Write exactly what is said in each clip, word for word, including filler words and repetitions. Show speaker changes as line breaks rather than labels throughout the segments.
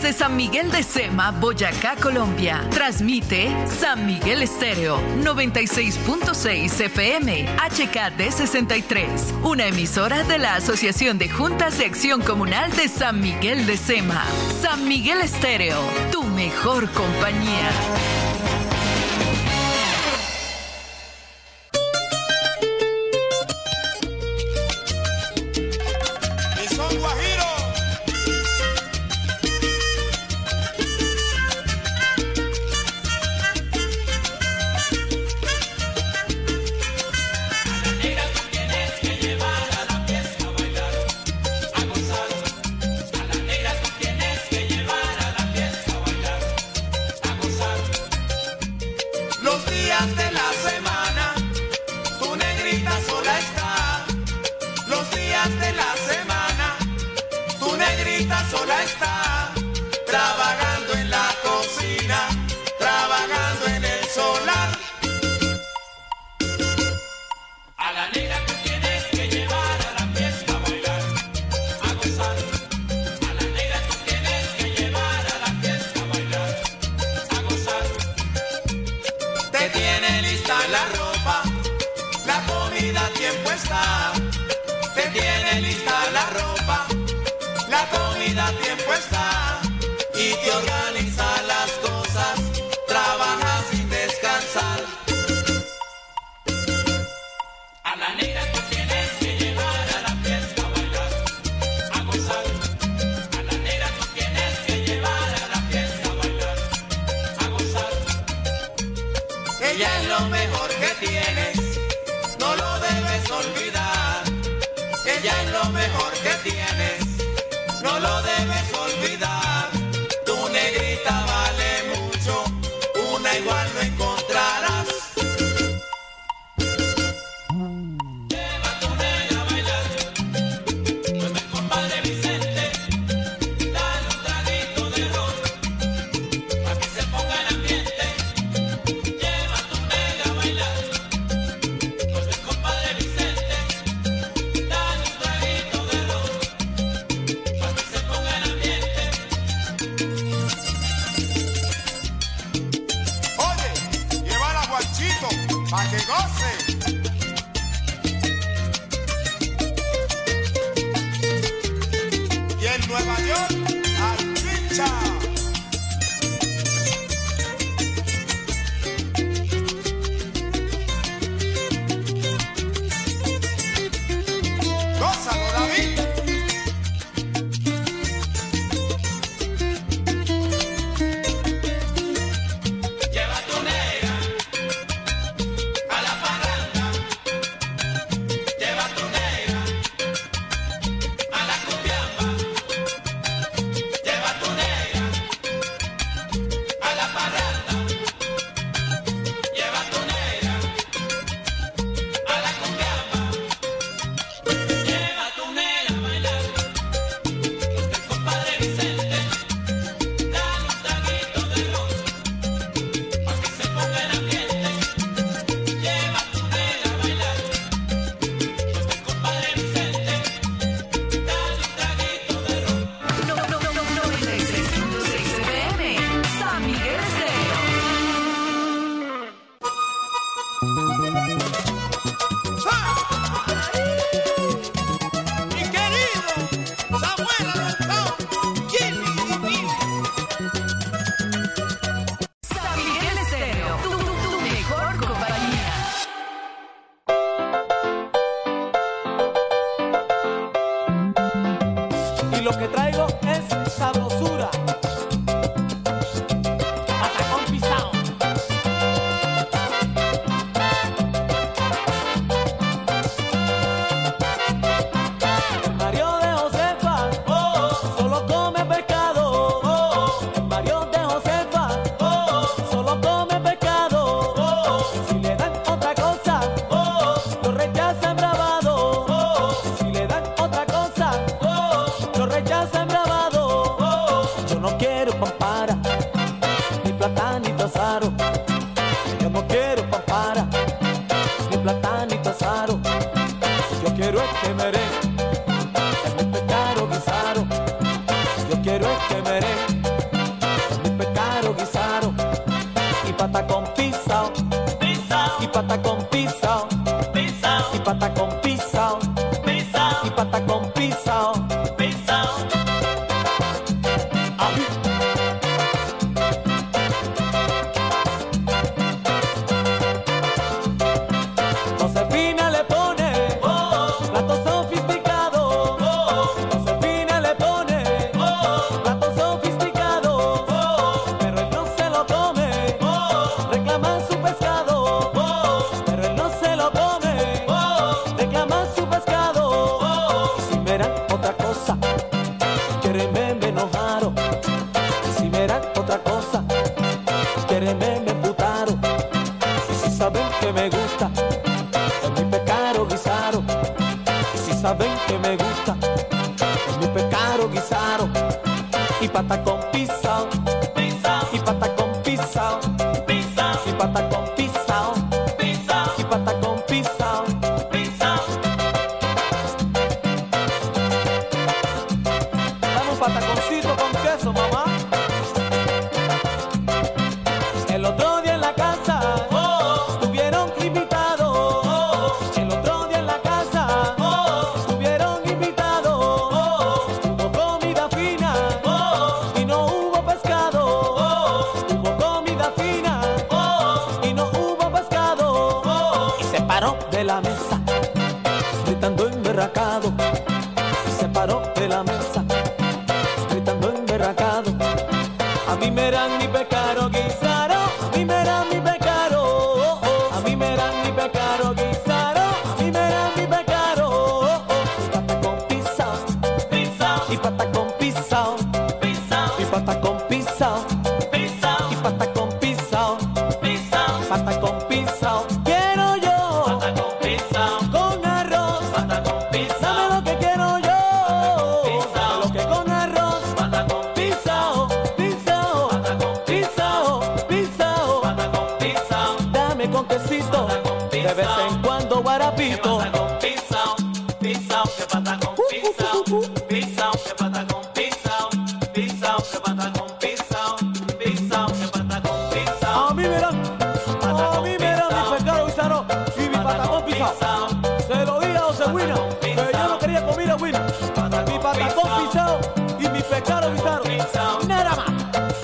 Desde San Miguel de Sema, Boyacá, Colombia, transmite San Miguel Estéreo noventa y seis punto seis F M, H K D sesenta y tres, una emisora de la Asociación de Juntas de Acción Comunal de San Miguel de Sema. San Miguel Estéreo, tu mejor compañía.
quiero es que merengue, es mi pecado guisado. Yo quiero es que merengue, que me gusta es mi pescado guisado y patacón pisado, y patacón pisado, y patacón pisado, y patacón pisado. Dame un pataconcito con queso, mamá. El otro día en la casa oh, estuvieron invitados. Oh, el otro día en la casa oh, estuvieron invitados. Oh, hubo comida fina oh, y no hubo pescado. Oh, hubo comida fina oh, y no hubo pescado. Oh, y se paró de la mesa, gritando emberracado. Y se paró de la mesa, gritando emberracado. A mí me dan mi pecado guisado, a mí me dan mi pecado, oh, oh. A mí me dan mi pecado guisado, a mí me dan mi pecado, oh, oh. Y patacón pisado, y patacón pisado, y patacón pisado, y patacón pisado, patacón pisado. Quiero yo, patacón pisado, con arroz, patacón pisado. Dame lo que quiero yo, dame lo que con arroz, patacón pisado, pisado, pisado, pisado, dame con quesito, de vez en cuando guarapito.
Pisao, pisao, que patacón pisao, pisao, que patacón pisao, pisao, que patacón pisao, pisao, que patacón pisao.
A mí me dan, a mí me dan mi pescado guisado y mi patacón pisado. Se lo di a José Huina, que yo no quería comer a Huina. Mi patacón pisado y mi pescado guisado. Nada más.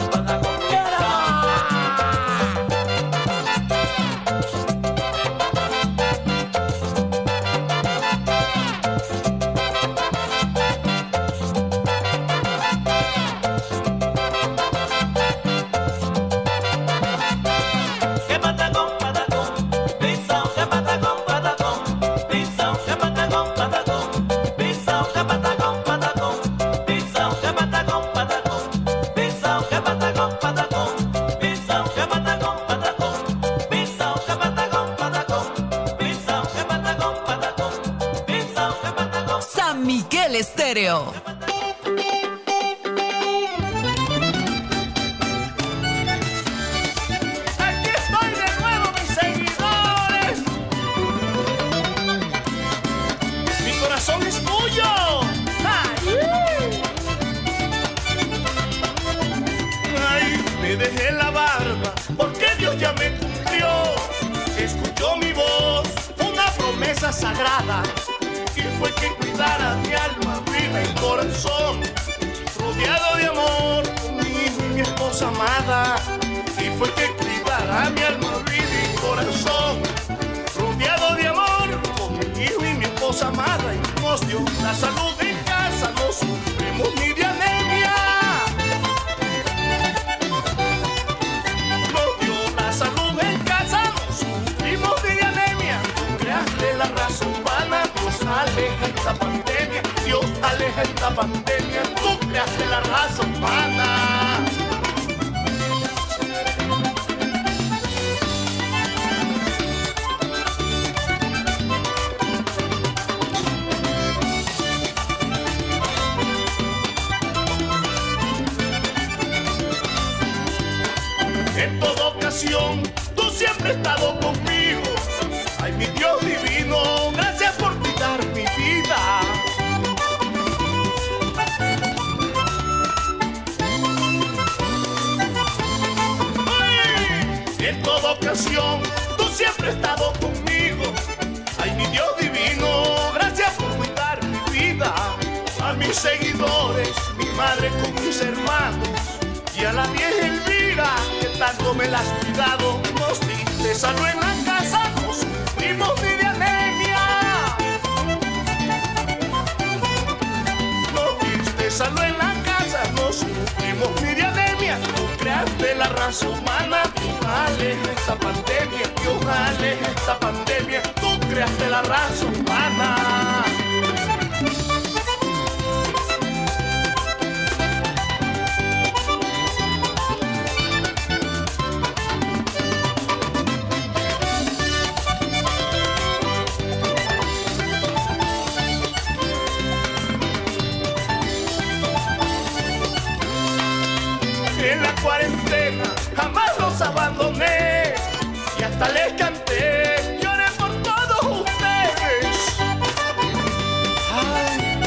Que patacón, patacón, pisao, que patacón, patacón, pisao, que patacón, patacón, pisao, que patacón, patacón, pisao, que patacón, patacón, pisao, que patacón, patacón, pisao, que patacón, patacón, pisao, que patacón, patacón, pisao, que patacón, patacón, pisao, que patacón.
San Miguel Estéreo.
Aquí estoy de nuevo, mis seguidores. Mi corazón es tuyo. Ay, me dejé la barba porque Dios ya me cumplió. Escuchó mi voz, una promesa sagrada, y fue que cuidara mi alma, vida y corazón. Rodeado de amor, con mi hijo y mi esposa amada, y fue que cuidara mi alma, vida y corazón. Rodeado de amor, con mi hijo y mi esposa amada, y nos dio la salud en casa, no sufrimos ni de anemia. Nos dio la salud en casa, no sufrimos ni de anemia. Tú creaste la raza humana, Dios aleja esta pandemia, Dios aleja esta pandemia. Tú creaste la raza humana. En toda ocasión, tú siempre has estado conmigo. Ay, mi Dios divino, gracias por cuidar mi vida. Ay, en toda ocasión, tú siempre has estado conmigo. Ay, mi Dios divino, gracias por cuidar mi vida. A mis seguidores, mi madre con mis hermanos, y a la vieja Elvira, que tanto me la has cuidado. Nos diste salud en la casa, no sufrimos ni de anemia. Nos diste salud en la casa, no sufrimos ni de anemia. Tú creaste la raza humana, Dios aleja esta pandemia, Dios aleja esta pandemia. Tú creaste la raza humana. En la cuarentena jamás los abandoné y hasta les canté, lloré por todos ustedes. Ay.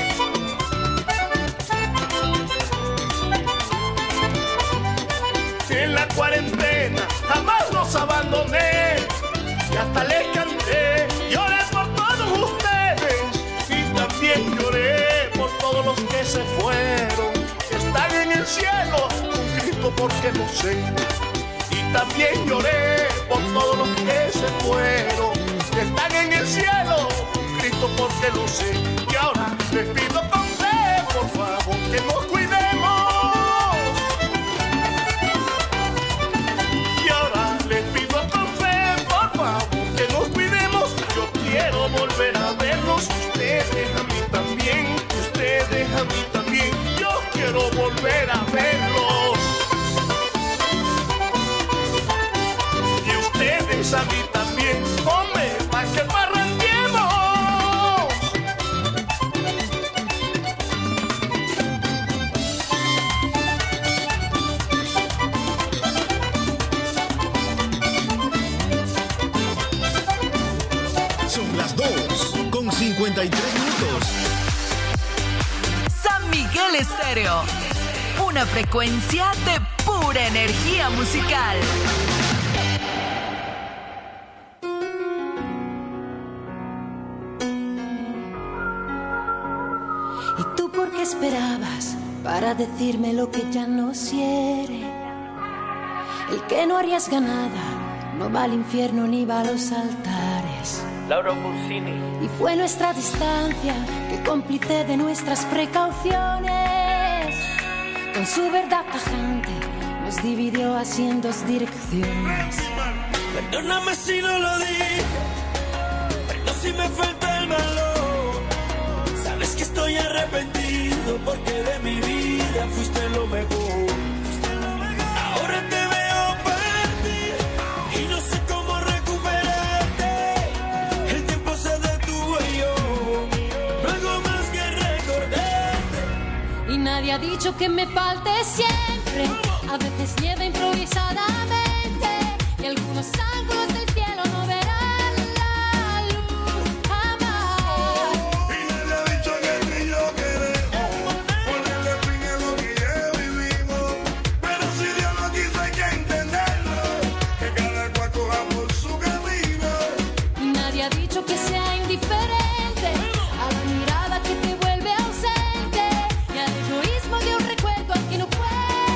En la cuarentena jamás los abandoné y hasta les canté, lloré por todos ustedes. Y también lloré por todos los que se fueron, que están en el cielo, un grito porque lo sé. Y también lloré por todos los que se fueron, que están en el cielo, un grito porque lo sé. Y ahora les pido con fe, por favor, que nos cuidemos. Y ahora les pido con fe, por favor, que nos cuidemos. Yo quiero volver a verlos, ustedes a mí también, ustedes a mí también. Yo quiero volver a verlos. Y ustedes a mí también, hombre, pa' que parrandiemos.
Son las dos con cincuenta y tres minutos.
San Miguel Estéreo, una frecuencia de pura energía musical.
¿Y tú por qué esperabas para decirme lo que ya no quiere? El que no arriesga nada no va al infierno ni va a los altares.
Laura Pausini.
Y fue nuestra distancia que cómplice de nuestras precauciones. Con su verdad tajante nos dividió así en dos direcciones.
Perdóname si no lo dije, pero si me falta el valor. Sabes que estoy arrepentido porque de mi vida fuiste lo mejor. Ahora te veo partir y no sé cómo recuperarte. El tiempo se detuvo y yo no hago más que recordarte.
Y nadie ha dicho que me falte siempre. A veces nieva improvisadamente y algunos ángulos del cielo no verán la luz jamás.
Y nadie ha dicho que tú y yo queremos ponerle fin a lo que ya vivimos. Pero si Dios no quiso hay que entenderlo, que cada cual coja por su camino.
Y nadie ha dicho que sea indiferente a la mirada que te vuelve ausente y al egoísmo de un recuerdo al que no puedo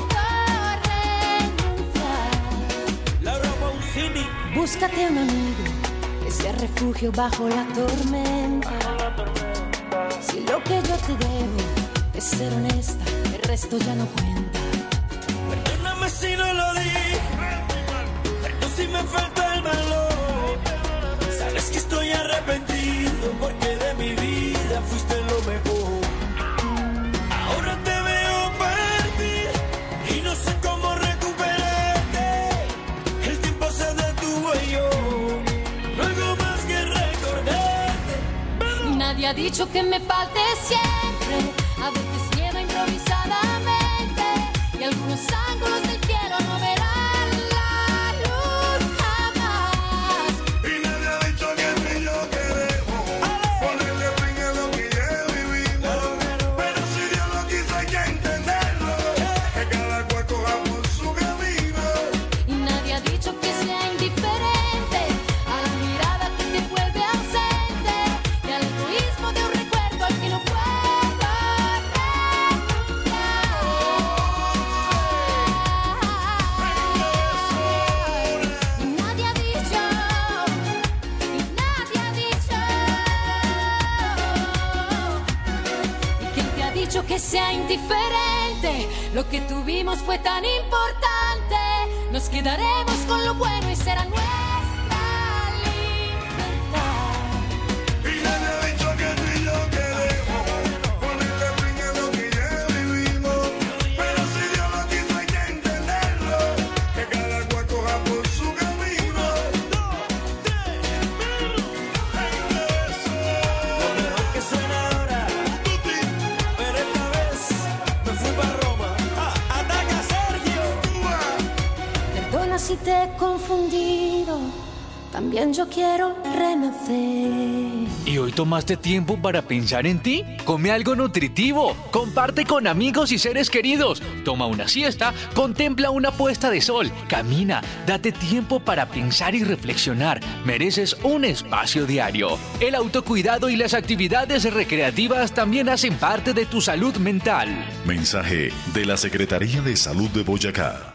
renunciar.
Laura Pausini.
Búscate un amigo que sea refugio bajo la tormenta. Si lo que yo te debo es ser honesta, el resto ya no cuenta.
Perdóname si no lo dije, pero si me falta el valor. Sabes que estoy arrepentido porque de mi vida fuiste lo mejor. Ahora te veo partir y no sé cómo recuperarte. El tiempo se detuvo y yo no hago más que recordarte.
Y nadie ha dicho que me falte siempre. A veces nieva improvisadamente y algunos ángulos del cielo no verán la luz jamás.
Y nadie ha dicho que tú y yo queremos ponerle fin a lo que ya vivimos. Pero si Dios no quiso hay que entenderlo, que cada cual coja por su camino.
Y nadie ha dicho que sea indiferente a la mirada que te vuelve ausente y al egoísmo de un recuerdo al que no puedo renunciar. Y nadie ha dicho, y nadie ha dicho, y quién te ha dicho que sea indiferente. Lo que tuvimos fue tan importante. Nos quedaremos con lo bueno y será nuestra libertad.
Y nadie ha dicho que tú y yo queremos ponerle fin a lo que ya vivimos. Pero si Dios no quiso hay que entenderlo, que cada cual coja por su camino.
Lo mejor que suena ahora, pero esta vez me fui para Roma. Ah, ataca Sergio.
Perdona si te he confundido, también yo quiero renacer.
¿Y hoy tomaste tiempo para pensar en ti? Come algo nutritivo, comparte con amigos y seres queridos, toma una siesta, contempla una puesta de sol, camina, date tiempo para pensar y reflexionar. Mereces un espacio diario. El autocuidado y las actividades recreativas también hacen parte de tu salud mental.
Mensaje de la Secretaría de Salud de Boyacá.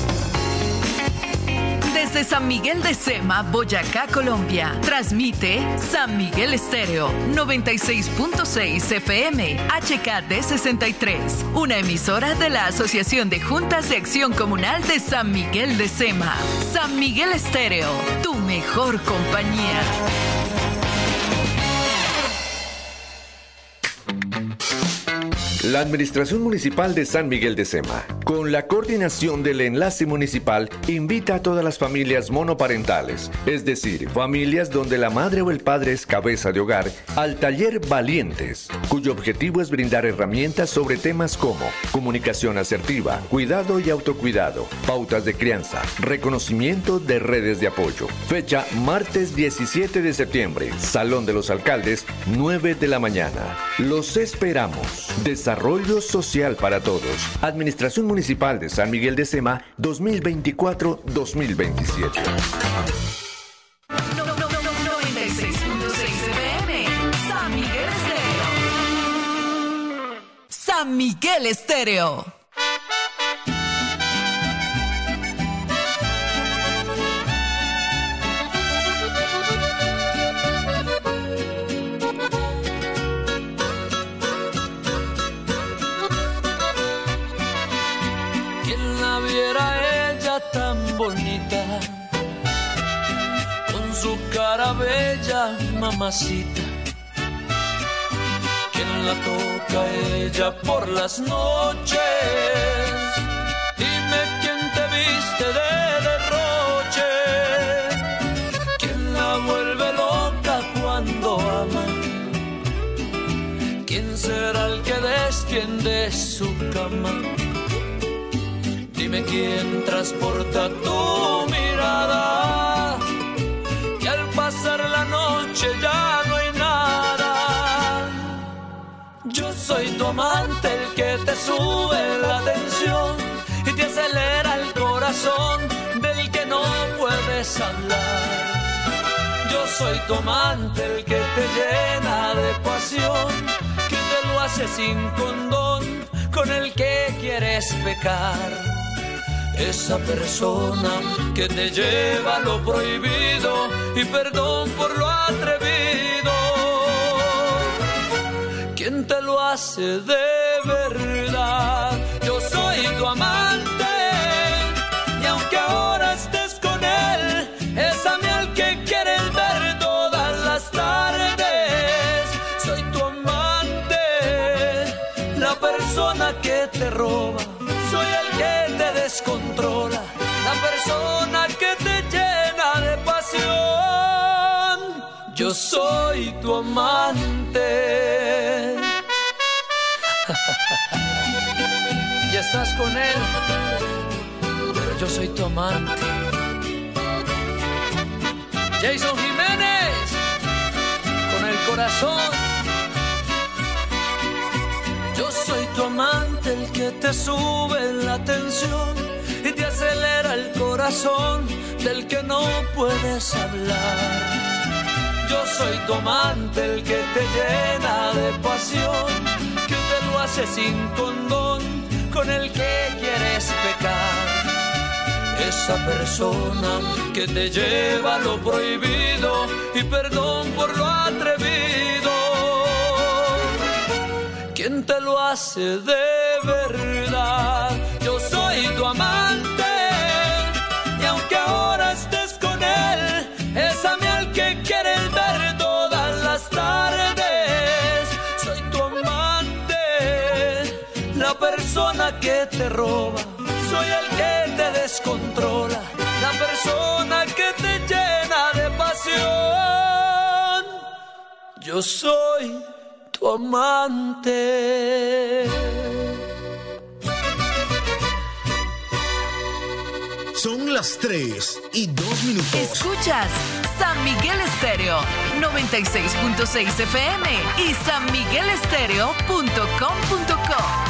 Desde San Miguel de Sema, Boyacá, Colombia, transmite San Miguel Estéreo noventa y seis punto seis F M, H K D sesenta y tres, una emisora de la Asociación de Juntas de Acción Comunal de San Miguel de Sema. San Miguel Estéreo, tu mejor compañía.
La Administración Municipal de San Miguel de Sema, con la coordinación del Enlace Municipal, invita a todas las familias monoparentales, es decir, familias donde la madre o el padre es cabeza de hogar, al taller Valientes, cuyo objetivo es brindar herramientas sobre temas como comunicación asertiva, cuidado y autocuidado, pautas de crianza, reconocimiento de redes de apoyo. Fecha martes diecisiete de septiembre, Salón de los Alcaldes, nueve de la mañana. Los esperamos. Desarrollo social para todos. Administración Municipal de San Miguel de Sema, dos mil veinticuatro a dos mil veintisiete.
noventa y seis punto seis F M, San Miguel Estéreo. San Miguel Estéreo.
Tan bonita, con su cara bella, mamacita. Quien la toca ella por las noches, dime quién te viste de derroche, quién la vuelve loca cuando ama, quién será el que destiende su cama. Dime quién transporta tu mirada, que al pasar la noche ya no hay nada. Yo soy tu amante, el que te sube la tensión y te acelera el corazón, del que no puedes hablar. Yo soy tu amante, el que te llena de pasión, que te lo hace sin condón, con el que quieres pecar. Esa persona que te lleva a lo prohibido y perdón por lo atrevido. ¿Quién te lo hace de verdad? Yo soy tu amante y aunque ahora estés con él, es a mí al que quieres ver todas las tardes. Soy tu amante, la persona que te roba. Soy el que te descontrola, la persona que te llena de pasión. Yo soy tu amante. Ya estás con él, pero yo soy tu amante. Jason Jiménez, con el corazón. Yo soy tu amante, el que te sube la tensión y te acelera el corazón, del que no puedes hablar. Yo soy tu amante, el que te llena de pasión, que te lo hace sin condón, con el que quieres pecar. Esa persona que te lleva a lo prohibido y perdón por lo atrevido. ¿Quién te lo hace de verdad? Yo soy tu amante y aunque ahora estés con él, es a mí al que quieres ver todas las tardes. Soy tu amante, la persona que te roba. Soy el que te descontrola, la persona que te llena de pasión. Yo soy tu amante.
Son las las tres y dos minutos.
Escuchas San Miguel Estéreo noventa y seis punto seis F M y san miguel estéreo punto com punto co.